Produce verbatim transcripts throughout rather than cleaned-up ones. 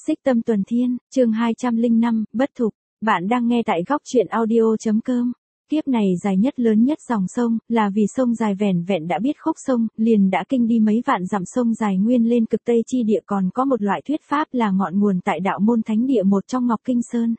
Xích Tâm Tuần Thiên, chương hai trăm lẻ năm, bất thục. Bạn đang nghe tại góc truyện audio.com. Kiếp này dài nhất lớn nhất dòng sông, là vì sông dài vẻn vẹn đã biết khúc sông, liền đã kinh đi mấy vạn dặm sông dài nguyên lên cực Tây chi địa, còn có một loại thuyết pháp là ngọn nguồn tại đạo môn thánh địa một trong Ngọc Kinh Sơn.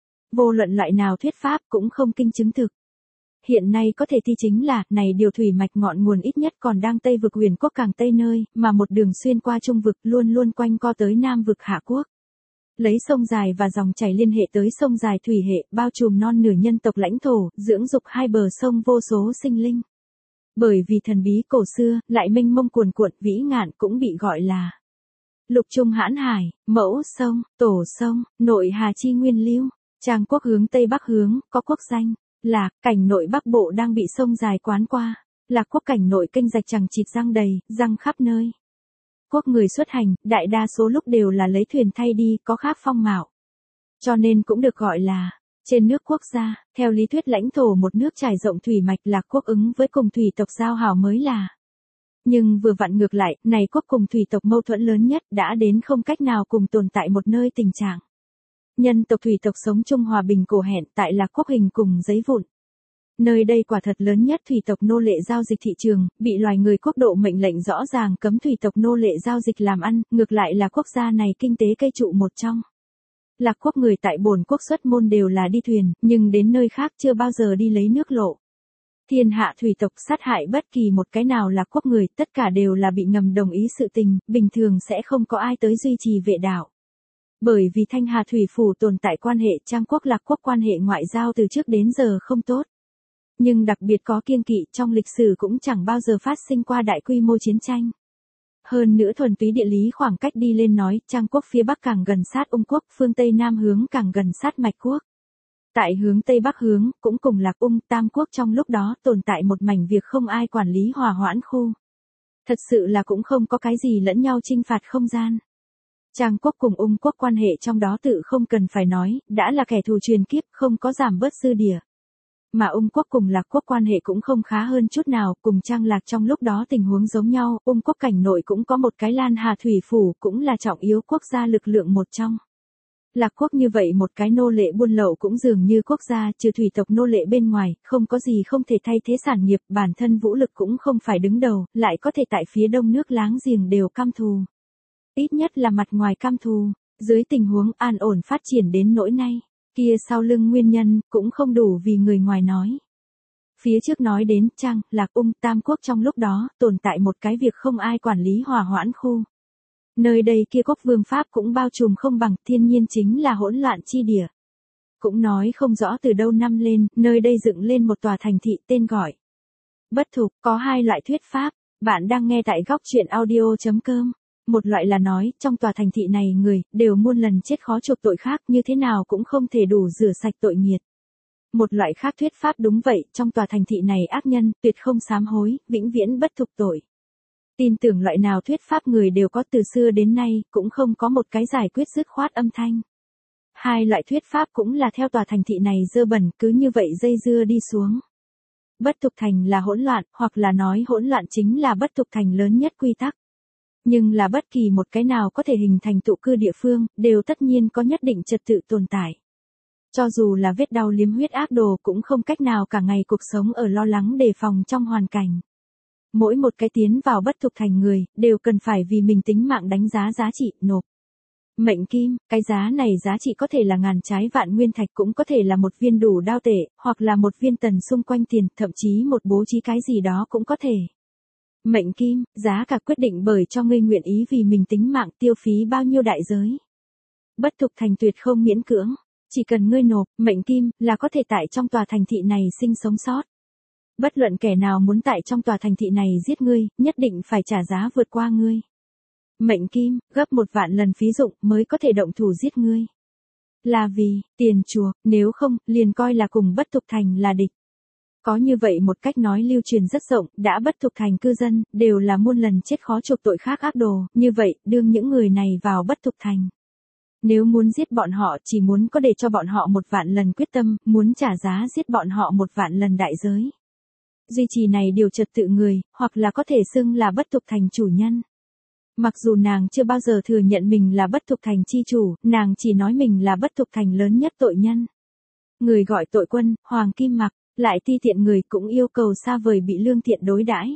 Vô luận loại nào thuyết pháp cũng không kinh chứng thực. Hiện nay có thể thi chính là, này điều thủy mạch ngọn nguồn ít nhất còn đang Tây vực Huyền Quốc càng Tây nơi, mà một đường xuyên qua Trung vực luôn luôn quanh co tới Nam vực Hạ Quốc. Lấy sông dài và dòng chảy liên hệ tới sông dài thủy hệ, bao trùm non nửa nhân tộc lãnh thổ, dưỡng dục hai bờ sông vô số sinh linh. Bởi vì thần bí cổ xưa, lại mênh mông cuồn cuộn vĩ ngạn cũng bị gọi là lục trung hãn hải, mẫu sông, tổ sông, nội hà chi nguyên lưu. Trang quốc hướng Tây Bắc hướng, có quốc danh Lạc, cảnh nội Bắc Bộ đang bị sông dài quán qua. Lạc quốc cảnh nội kênh rạch chằng chịt răng đầy, răng khắp nơi. Quốc người xuất hành, đại đa số lúc đều là lấy thuyền thay đi, có khác phong mạo. Cho nên cũng được gọi là trên nước quốc gia. Theo lý thuyết lãnh thổ một nước trải rộng thủy mạch, Lạc quốc ứng với cùng thủy tộc giao hảo mới là. Nhưng vừa vặn ngược lại, này quốc cùng thủy tộc mâu thuẫn lớn nhất, đã đến không cách nào cùng tồn tại một nơi tình trạng. Nhân tộc thủy tộc sống chung hòa bình cổ hẹn tại Lạc quốc hình cùng giấy vụn. Nơi đây quả thật lớn nhất thủy tộc nô lệ giao dịch thị trường, bị loài người quốc độ mệnh lệnh rõ ràng cấm thủy tộc nô lệ giao dịch làm ăn, ngược lại là quốc gia này kinh tế cây trụ một trong. Lạc quốc người tại bổn quốc xuất môn đều là đi thuyền, nhưng đến nơi khác chưa bao giờ đi lấy nước lộ. Thiên hạ thủy tộc sát hại bất kỳ một cái nào Lạc quốc người, tất cả đều là bị ngầm đồng ý sự tình, bình thường sẽ không có ai tới duy trì vệ đạo. Bởi vì Thanh Hà Thủy Phủ tồn tại quan hệ Trang quốc Lạc quốc quan hệ ngoại giao từ trước đến giờ không tốt. Nhưng đặc biệt có kiêng kỵ, trong lịch sử cũng chẳng bao giờ phát sinh qua đại quy mô chiến tranh. Hơn nữa thuần túy địa lý khoảng cách đi lên nói, Trang quốc phía Bắc càng gần sát Ung quốc, phương Tây Nam hướng càng gần sát Mạch quốc. Tại hướng Tây Bắc hướng, cũng cùng Lạc Ung, Tam quốc trong lúc đó tồn tại một mảnh việc không ai quản lý hòa hoãn khu. Thật sự là cũng không có cái gì lẫn nhau chinh phạt không gian. Trang quốc cùng Ung quốc quan hệ trong đó tự không cần phải nói, đã là kẻ thù truyền kiếp, không có giảm bớt dư địa. Mà Ung quốc cùng Lạc quốc quan hệ cũng không khá hơn chút nào, cùng Trang Lạc trong lúc đó tình huống giống nhau, Ung quốc cảnh nội cũng có một cái Lan Hà Thủy Phủ, cũng là trọng yếu quốc gia lực lượng một trong. Lạc quốc như vậy một cái nô lệ buôn lậu cũng dường như quốc gia, trừ thủy tộc nô lệ bên ngoài, không có gì không thể thay thế sản nghiệp, bản thân vũ lực cũng không phải đứng đầu, lại có thể tại phía đông nước láng giềng đều căm thù. Ít nhất là mặt ngoài căm thù, dưới tình huống an ổn phát triển đến nỗi nay. Kia sau lưng nguyên nhân, cũng không đủ vì người ngoài nói. Phía trước nói đến, Trang, Lạc Ung, Tam quốc trong lúc đó, tồn tại một cái việc không ai quản lý hòa hoãn khu. Nơi đây kia quốc vương Pháp cũng bao trùm không bằng, thiên nhiên chính là hỗn loạn chi địa. Cũng nói không rõ từ đâu năm lên, nơi đây dựng lên một tòa thành thị tên gọi bất thục, có hai loại thuyết pháp, bạn đang nghe tại góc truyện audio.com. Một loại là nói, trong tòa thành thị này người, đều muôn lần chết khó chuộc tội khác, như thế nào cũng không thể đủ rửa sạch tội nghiệt. Một loại khác thuyết pháp đúng vậy, trong tòa thành thị này ác nhân, tuyệt không sám hối, vĩnh viễn bất thục tội. Tin tưởng loại nào thuyết pháp người đều có từ xưa đến nay, cũng không có một cái giải quyết dứt khoát âm thanh. Hai loại thuyết pháp cũng là theo tòa thành thị này dơ bẩn, cứ như vậy dây dưa đi xuống. Bất thục thành là hỗn loạn, hoặc là nói hỗn loạn chính là bất thục thành lớn nhất quy tắc. Nhưng là bất kỳ một cái nào có thể hình thành tụ cư địa phương, đều tất nhiên có nhất định trật tự tồn tại. Cho dù là vết đau liếm huyết ác đồ cũng không cách nào cả ngày cuộc sống ở lo lắng đề phòng trong hoàn cảnh. Mỗi một cái tiến vào bất thục thành người, đều cần phải vì mình tính mạng đánh giá giá trị, nộp. Mệnh kim, cái giá này giá trị có thể là ngàn trái vạn nguyên thạch, cũng có thể là một viên đủ đao tệ, hoặc là một viên tần xung quanh tiền, thậm chí một bố trí cái gì đó cũng có thể. Mệnh kim, giá cả quyết định bởi cho ngươi nguyện ý vì mình tính mạng tiêu phí bao nhiêu đại giới. Bất thục thành tuyệt không miễn cưỡng, chỉ cần ngươi nộp, mệnh kim, là có thể tại trong tòa thành thị này sinh sống sót. Bất luận kẻ nào muốn tại trong tòa thành thị này giết ngươi, nhất định phải trả giá vượt qua ngươi. Mệnh kim, gấp một vạn lần phí dụng mới có thể động thủ giết ngươi. Là vì, tiền chuộc, nếu không, liền coi là cùng bất thục thành là địch. Có như vậy một cách nói lưu truyền rất rộng, đã bất thục thành cư dân, đều là muôn lần chết khó chuộc tội khác ác đồ, như vậy, đương những người này vào bất thục thành. Nếu muốn giết bọn họ chỉ muốn có để cho bọn họ một vạn lần quyết tâm, muốn trả giá giết bọn họ một vạn lần đại giới. Duy trì này điều trật tự người, hoặc là có thể xưng là bất thục thành chủ nhân. Mặc dù nàng chưa bao giờ thừa nhận mình là Bất Thục Thành chi chủ, nàng chỉ nói mình là Bất Thục Thành lớn nhất tội nhân. Người gọi tội quân, Hoàng Kim Mặc, lại ti tiện người cũng yêu cầu xa vời bị lương thiện đối đãi.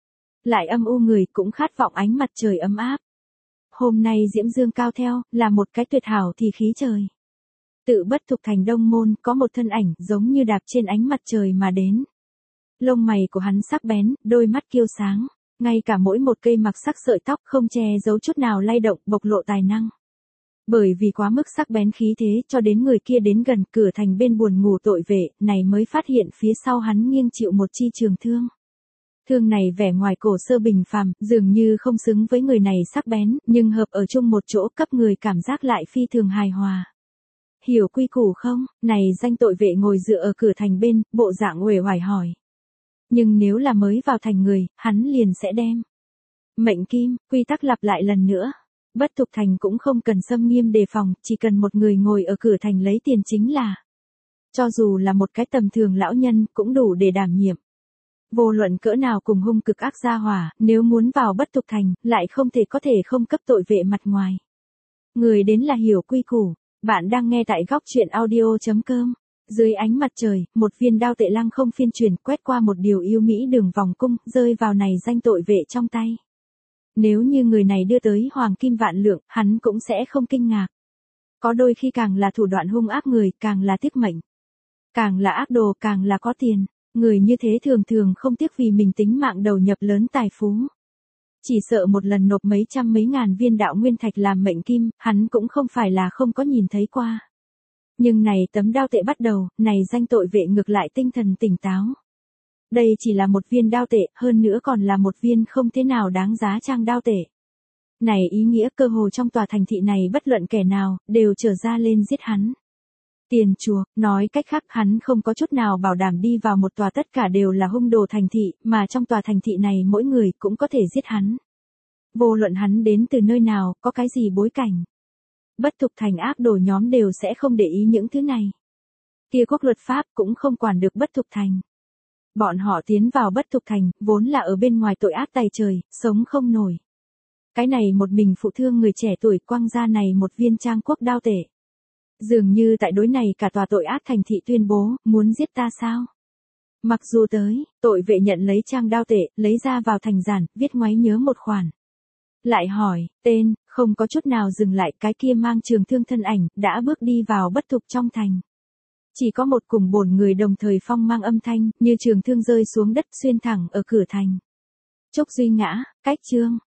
Lại âm u người cũng khát vọng ánh mặt trời ấm áp. Hôm nay diễm dương cao theo, là một cái tuyệt hảo thì khí trời. Tự Bất Thục Thành Đông Môn có một thân ảnh giống như đạp trên ánh mặt trời mà đến. Lông mày của hắn sắc bén, đôi mắt kiêu sáng. Ngay cả mỗi một cây mặc sắc sợi tóc không che giấu chút nào lay động, bộc lộ tài năng. Bởi vì quá mức sắc bén khí thế cho đến người kia đến gần cửa thành bên buồn ngủ tội vệ, này mới phát hiện phía sau hắn nghiêng chịu một chi trường thương. Thương này vẻ ngoài cổ sơ bình phàm, dường như không xứng với người này sắc bén, nhưng hợp ở chung một chỗ cấp người cảm giác lại phi thường hài hòa. Hiểu quy củ không? Này danh tội vệ ngồi dựa ở cửa thành bên, bộ dạng uể oải hỏi. Nhưng nếu là mới vào thành người, hắn liền sẽ đem. Mệnh kim, quy tắc lặp lại lần nữa. Bất Thục Thành cũng không cần xâm nghiêm đề phòng, chỉ cần một người ngồi ở cửa thành lấy tiền chính là. Cho dù là một cái tầm thường lão nhân cũng đủ để đảm nhiệm. Vô luận cỡ nào cùng hung cực ác gia hỏa, nếu muốn vào Bất Thục Thành, lại không thể có thể không cấp tội vệ mặt ngoài. Người đến là hiểu quy củ. Bạn đang nghe tại góc truyện audio chấm com. Dưới ánh mặt trời, một viên đao tệ lăng không phiên chuyển quét qua một điều yêu mỹ đường vòng cung, rơi vào này danh tội vệ trong tay. Nếu như người này đưa tới hoàng kim vạn lượng, hắn cũng sẽ không kinh ngạc. Có đôi khi càng là thủ đoạn hung ác người, càng là tiếc mệnh. Càng là ác đồ, càng là có tiền. Người như thế thường thường không tiếc vì mình tính mạng đầu nhập lớn tài phú. Chỉ sợ một lần nộp mấy trăm mấy ngàn viên đạo nguyên thạch làm mệnh kim, hắn cũng không phải là không có nhìn thấy qua. Nhưng này tấm đao tệ bắt đầu, này danh tội vệ ngược lại tinh thần tỉnh táo. Đây chỉ là một viên đao tệ, hơn nữa còn là một viên không thế nào đáng giá trang đao tệ. Này ý nghĩa cơ hồ trong tòa thành thị này bất luận kẻ nào, đều trở ra lên giết hắn. Tiền chùa, nói cách khác hắn không có chút nào bảo đảm đi vào một tòa tất cả đều là hung đồ thành thị, mà trong tòa thành thị này mỗi người cũng có thể giết hắn. Vô luận hắn đến từ nơi nào, có cái gì bối cảnh. Bất Thục Thành ác đồ nhóm đều sẽ không để ý những thứ này. Kia quốc luật pháp cũng không quản được Bất Thục Thành. Bọn họ tiến vào Bất Thục Thành, vốn là ở bên ngoài tội ác tày trời, sống không nổi. Cái này một mình phụ thương người trẻ tuổi quăng ra này một viên trang quốc đao tể. Dường như tại đối này cả tòa tội ác thành thị tuyên bố, muốn giết ta sao? Mặc dù tới, tội vệ nhận lấy trang đao tể, lấy ra vào thành giản, viết ngoáy nhớ một khoản. Lại hỏi, tên, không có chút nào dừng lại, cái kia mang trường thương thân ảnh, đã bước đi vào Bất Thục trong thành. Chỉ có một cùng bổn người đồng thời phong mang âm thanh, như trường thương rơi xuống đất xuyên thẳng ở cửa thành. Trúc Duy ngã, cách chương,